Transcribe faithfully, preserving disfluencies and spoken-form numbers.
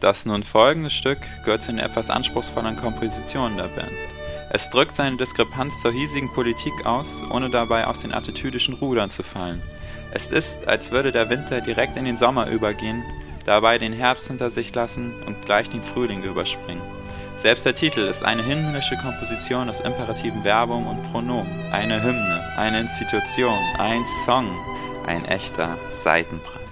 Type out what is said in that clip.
Das nun folgende Stück gehört zu den etwas anspruchsvolleren Kompositionen der Band. Es drückt seine Diskrepanz zur hiesigen Politik aus, ohne dabei aus den attitüdischen Rudern zu fallen. Es ist, als würde der Winter direkt in den Sommer übergehen, dabei den Herbst hinter sich lassen und gleich den Frühling überspringen. Selbst der Titel ist eine himmlische Komposition aus imperativen Verbum und Pronomen, eine Hymne, eine Institution, ein Song, ein echter Seitenbrand.